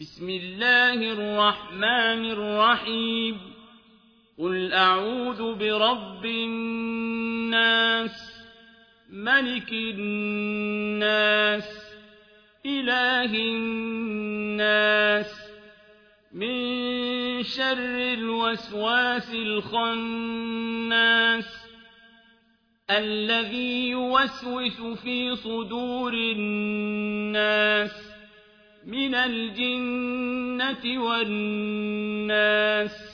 بسم الله الرحمن الرحيم قل أعوذ برب الناس ملك الناس إله الناس من شر الوسواس الخناس الذي يوسوس في صدور الناس من الجنة والناس